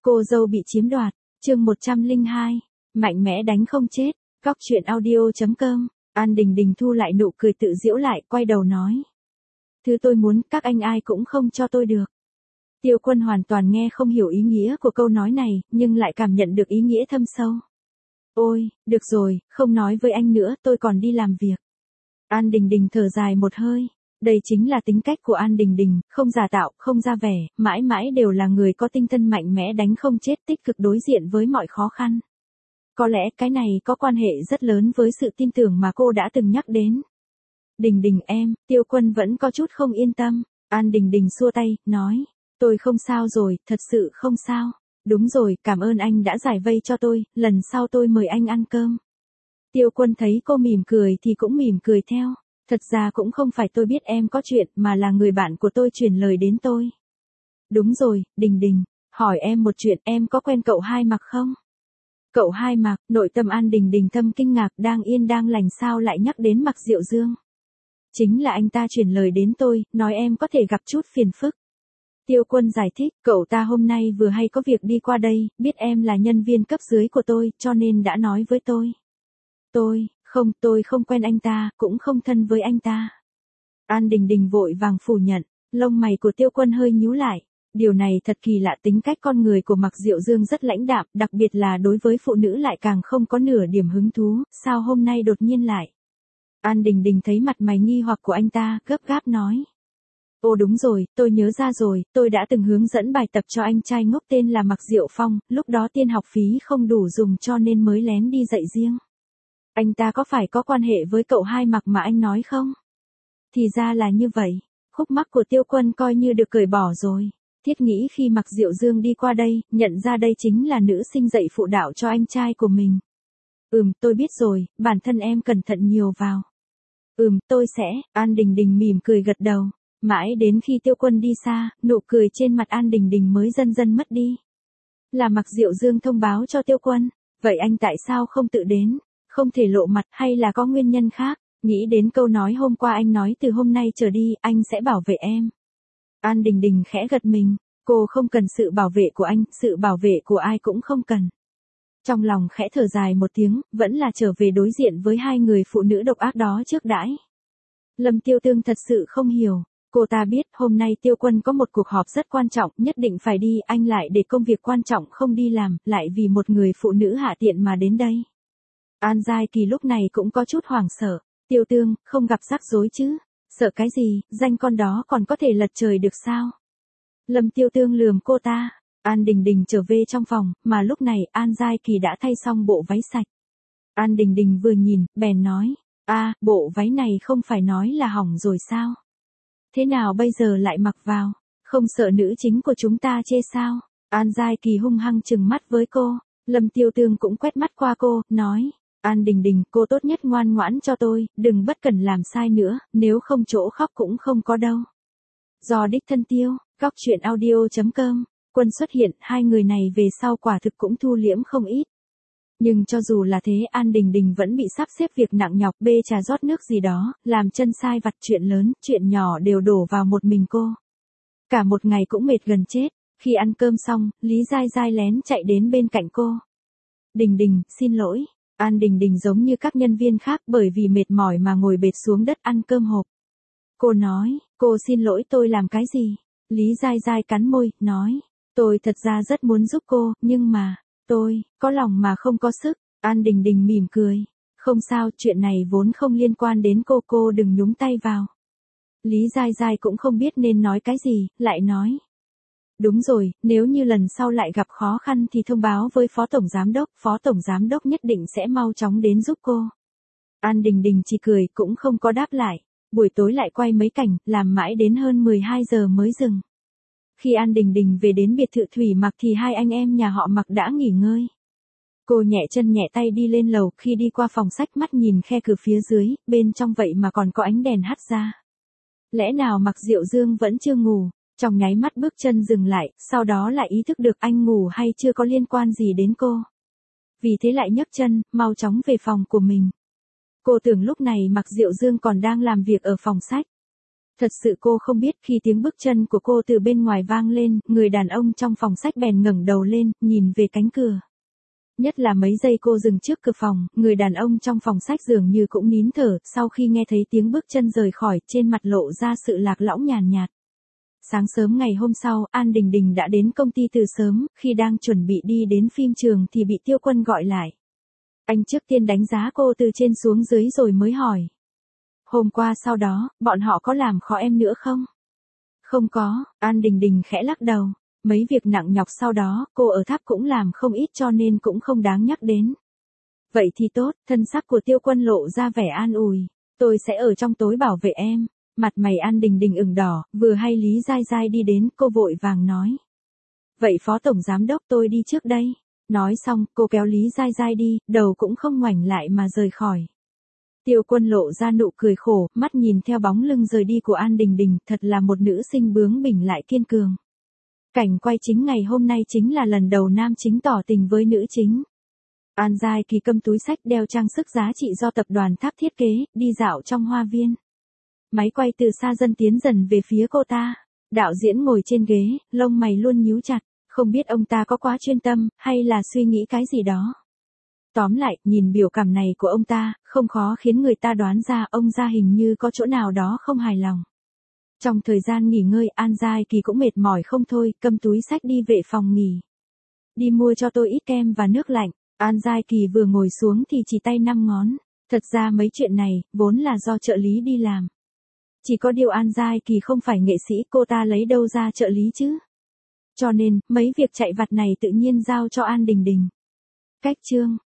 Cô dâu bị chiếm đoạt, chương 102, mạnh mẽ đánh không chết, góc truyện audio.com, An Đình Đình thu lại nụ cười tự giễu lại, quay đầu nói. Thứ tôi muốn, các anh ai cũng không cho tôi được. Tiêu Quân hoàn toàn nghe không hiểu ý nghĩa của câu nói này, nhưng lại cảm nhận được ý nghĩa thâm sâu. Ôi, được rồi, không nói với anh nữa, tôi còn đi làm việc. An Đình Đình thở dài một hơi. Đây chính là tính cách của An Đình Đình, không giả tạo, không ra vẻ, mãi mãi đều là người có tinh thần mạnh mẽ đánh không chết, tích cực đối diện với mọi khó khăn. Có lẽ cái này có quan hệ rất lớn với sự tin tưởng mà cô đã từng nhắc đến. Đình Đình em, Tiêu Quân vẫn có chút không yên tâm. An Đình Đình xua tay, nói. Tôi không sao rồi, thật sự không sao. Đúng rồi, cảm ơn anh đã giải vây cho tôi, lần sau tôi mời anh ăn cơm. Tiêu Quân thấy cô mỉm cười thì cũng mỉm cười theo. Thật ra cũng không phải tôi biết em có chuyện mà là người bạn của tôi truyền lời đến tôi. Đúng rồi, Đình Đình, hỏi em một chuyện, em có quen cậu Hai Mặc không? Cậu Hai Mặc, nội tâm An Đình Đình thâm kinh ngạc, đang yên đang lành sao lại nhắc đến Mặc Diệu Dương. Chính là anh ta truyền lời đến tôi, nói em có thể gặp chút phiền phức. Tiêu Quân giải thích, cậu ta hôm nay vừa hay có việc đi qua đây, biết em là nhân viên cấp dưới của tôi, cho nên đã nói với tôi. Tôi không quen anh ta, cũng không thân với anh ta. An Đình Đình vội vàng phủ nhận, lông mày của Tiêu Quân hơi nhíu lại. Điều này thật kỳ lạ, tính cách con người của Mặc Diệu Dương rất lãnh đạm, đặc biệt là đối với phụ nữ lại càng không có nửa điểm hứng thú, sao hôm nay đột nhiên lại. An Đình Đình thấy mặt mày nghi hoặc của anh ta, gấp gáp nói. Ồ đúng rồi, tôi nhớ ra rồi, tôi đã từng hướng dẫn bài tập cho anh trai ngốc tên là Mặc Diệu Phong, lúc đó tiền học phí không đủ dùng cho nên mới lén đi dạy riêng. Anh ta có phải có quan hệ với cậu Hai Mặc mà anh nói không? Thì ra là như vậy, khúc mắc của Tiêu Quân coi như được cởi bỏ rồi. Thiết nghĩ khi Mặc Diệu Dương đi qua đây, nhận ra đây chính là nữ sinh dạy phụ đạo cho anh trai của mình. Tôi biết rồi, bản thân em cẩn thận nhiều vào. Tôi sẽ, An Đình Đình mỉm cười gật đầu. Mãi đến khi Tiêu Quân đi xa, nụ cười trên mặt An Đình Đình mới dần dần mất đi. Là Mặc Diệu Dương thông báo cho Tiêu Quân, vậy anh tại sao không tự đến? Không thể lộ mặt hay là có nguyên nhân khác? Nghĩ đến câu nói hôm qua anh nói từ hôm nay trở đi, anh sẽ bảo vệ em. An Đình Đình khẽ gật mình, cô không cần sự bảo vệ của anh, sự bảo vệ của ai cũng không cần. Trong lòng khẽ thở dài một tiếng, vẫn là trở về đối diện với hai người phụ nữ độc ác đó trước đãi. Lâm Tiêu Tương thật sự không hiểu. Cô ta biết hôm nay Tiêu Quân có một cuộc họp rất quan trọng, nhất định phải đi, anh lại để công việc quan trọng không đi làm, lại vì một người phụ nữ hạ tiện mà đến đây. An Giai Kỳ lúc này cũng có chút hoảng sợ. Tiêu Tương, không gặp rắc rối chứ? Sợ cái gì, danh con đó còn có thể lật trời được sao? Lâm Tiêu Tương lườm cô ta. An Đình Đình trở về trong phòng, mà lúc này An Giai Kỳ đã thay xong bộ váy sạch. An Đình Đình vừa nhìn, bèn nói. Bộ váy này không phải nói là hỏng rồi sao? Thế nào bây giờ lại mặc vào? Không sợ nữ chính của chúng ta chê sao? An Giai Kỳ hung hăng trừng mắt với cô. Lâm Tiêu Tương cũng quét mắt qua cô, nói. An Đình Đình, cô tốt nhất ngoan ngoãn cho tôi, đừng bất cẩn làm sai nữa, nếu không chỗ khóc cũng không có đâu. Do đích thân Tiêu, góc truyện audio.com, Quân xuất hiện, hai người này về sau quả thực cũng thu liễm không ít. Nhưng cho dù là thế, An Đình Đình vẫn bị sắp xếp việc nặng nhọc, bê trà rót nước gì đó, làm chân sai vặt, chuyện lớn, chuyện nhỏ đều đổ vào một mình cô. Cả một ngày cũng mệt gần chết, khi ăn cơm xong, Lý Giai Giai lén chạy đến bên cạnh cô. Đình Đình, xin lỗi. An Đình Đình giống như các nhân viên khác bởi vì mệt mỏi mà ngồi bệt xuống đất ăn cơm hộp. Cô nói, cô xin lỗi tôi làm cái gì? Lý Giai Giai cắn môi, nói, tôi thật ra rất muốn giúp cô, nhưng mà, tôi, có lòng mà không có sức. An Đình Đình mỉm cười. Không sao, chuyện này vốn không liên quan đến cô đừng nhúng tay vào. Lý Giai Giai cũng không biết nên nói cái gì, lại nói. Đúng rồi, nếu như lần sau lại gặp khó khăn thì thông báo với Phó Tổng Giám đốc nhất định sẽ mau chóng đến giúp cô. An Đình Đình chỉ cười, cũng không có đáp lại. Buổi tối lại quay mấy cảnh, làm mãi đến hơn 12 giờ mới dừng. Khi An Đình Đình về đến biệt thự Thủy Mặc thì hai anh em nhà họ Mặc đã nghỉ ngơi. Cô nhẹ chân nhẹ tay đi lên lầu, khi đi qua phòng sách mắt nhìn khe cửa phía dưới, bên trong vậy mà còn có ánh đèn hắt ra. Lẽ nào Mặc Diệu Dương vẫn chưa ngủ? Trong nháy mắt bước chân dừng lại, sau đó lại ý thức được anh ngủ hay chưa có liên quan gì đến cô. Vì thế lại nhấc chân, mau chóng về phòng của mình. Cô tưởng lúc này Mặc Diệu Dương còn đang làm việc ở phòng sách. Thật sự cô không biết khi tiếng bước chân của cô từ bên ngoài vang lên, người đàn ông trong phòng sách bèn ngẩng đầu lên, nhìn về cánh cửa. Nhất là mấy giây cô dừng trước cửa phòng, người đàn ông trong phòng sách dường như cũng nín thở, sau khi nghe thấy tiếng bước chân rời khỏi, trên mặt lộ ra sự lạc lõng nhàn nhạt. Sáng sớm ngày hôm sau, An Đình Đình đã đến công ty từ sớm, khi đang chuẩn bị đi đến phim trường thì bị Tiêu Quân gọi lại. Anh trước tiên đánh giá cô từ trên xuống dưới rồi mới hỏi. Hôm qua sau đó, bọn họ có làm khó em nữa không? Không có, An Đình Đình khẽ lắc đầu. Mấy việc nặng nhọc sau đó, cô ở tháp cũng làm không ít cho nên cũng không đáng nhắc đến. Vậy thì tốt, thân sắc của Tiêu Quân lộ ra vẻ an ủi. Tôi sẽ ở trong tối bảo vệ em. Mặt mày An Đình Đình ửng đỏ, vừa hay Lý Giai Giai đi đến, cô vội vàng nói. Vậy Phó Tổng Giám Đốc tôi đi trước đây. Nói xong, cô kéo Lý Giai Giai đi, đầu cũng không ngoảnh lại mà rời khỏi. Tiêu Quân lộ ra nụ cười khổ, mắt nhìn theo bóng lưng rời đi của An Đình Đình, thật là một nữ sinh bướng bỉnh lại kiên cường. Cảnh quay chính ngày hôm nay chính là lần đầu nam chính tỏ tình với nữ chính. An Giai Kỳ cầm túi sách đeo trang sức giá trị do tập đoàn Tháp thiết kế, đi dạo trong hoa viên. Máy quay từ xa dần tiến dần về phía cô ta. Đạo diễn ngồi trên ghế, lông mày luôn nhíu chặt, không biết ông ta có quá chuyên tâm, hay là suy nghĩ cái gì đó. Tóm lại, nhìn biểu cảm này của ông ta, không khó khiến người ta đoán ra ông ta hình như có chỗ nào đó không hài lòng. Trong thời gian nghỉ ngơi, An Giai Kỳ cũng mệt mỏi không thôi, cầm túi sách đi về phòng nghỉ. Đi mua cho tôi ít kem và nước lạnh. An Giai Kỳ vừa ngồi xuống thì chỉ tay 5 ngón. Thật ra mấy chuyện này, vốn là do trợ lý đi làm. Chỉ có điều An Giai Kỳ không phải nghệ sĩ, cô ta lấy đâu ra trợ lý chứ. Cho nên, mấy việc chạy vặt này tự nhiên giao cho An Đình Đình. Cách chương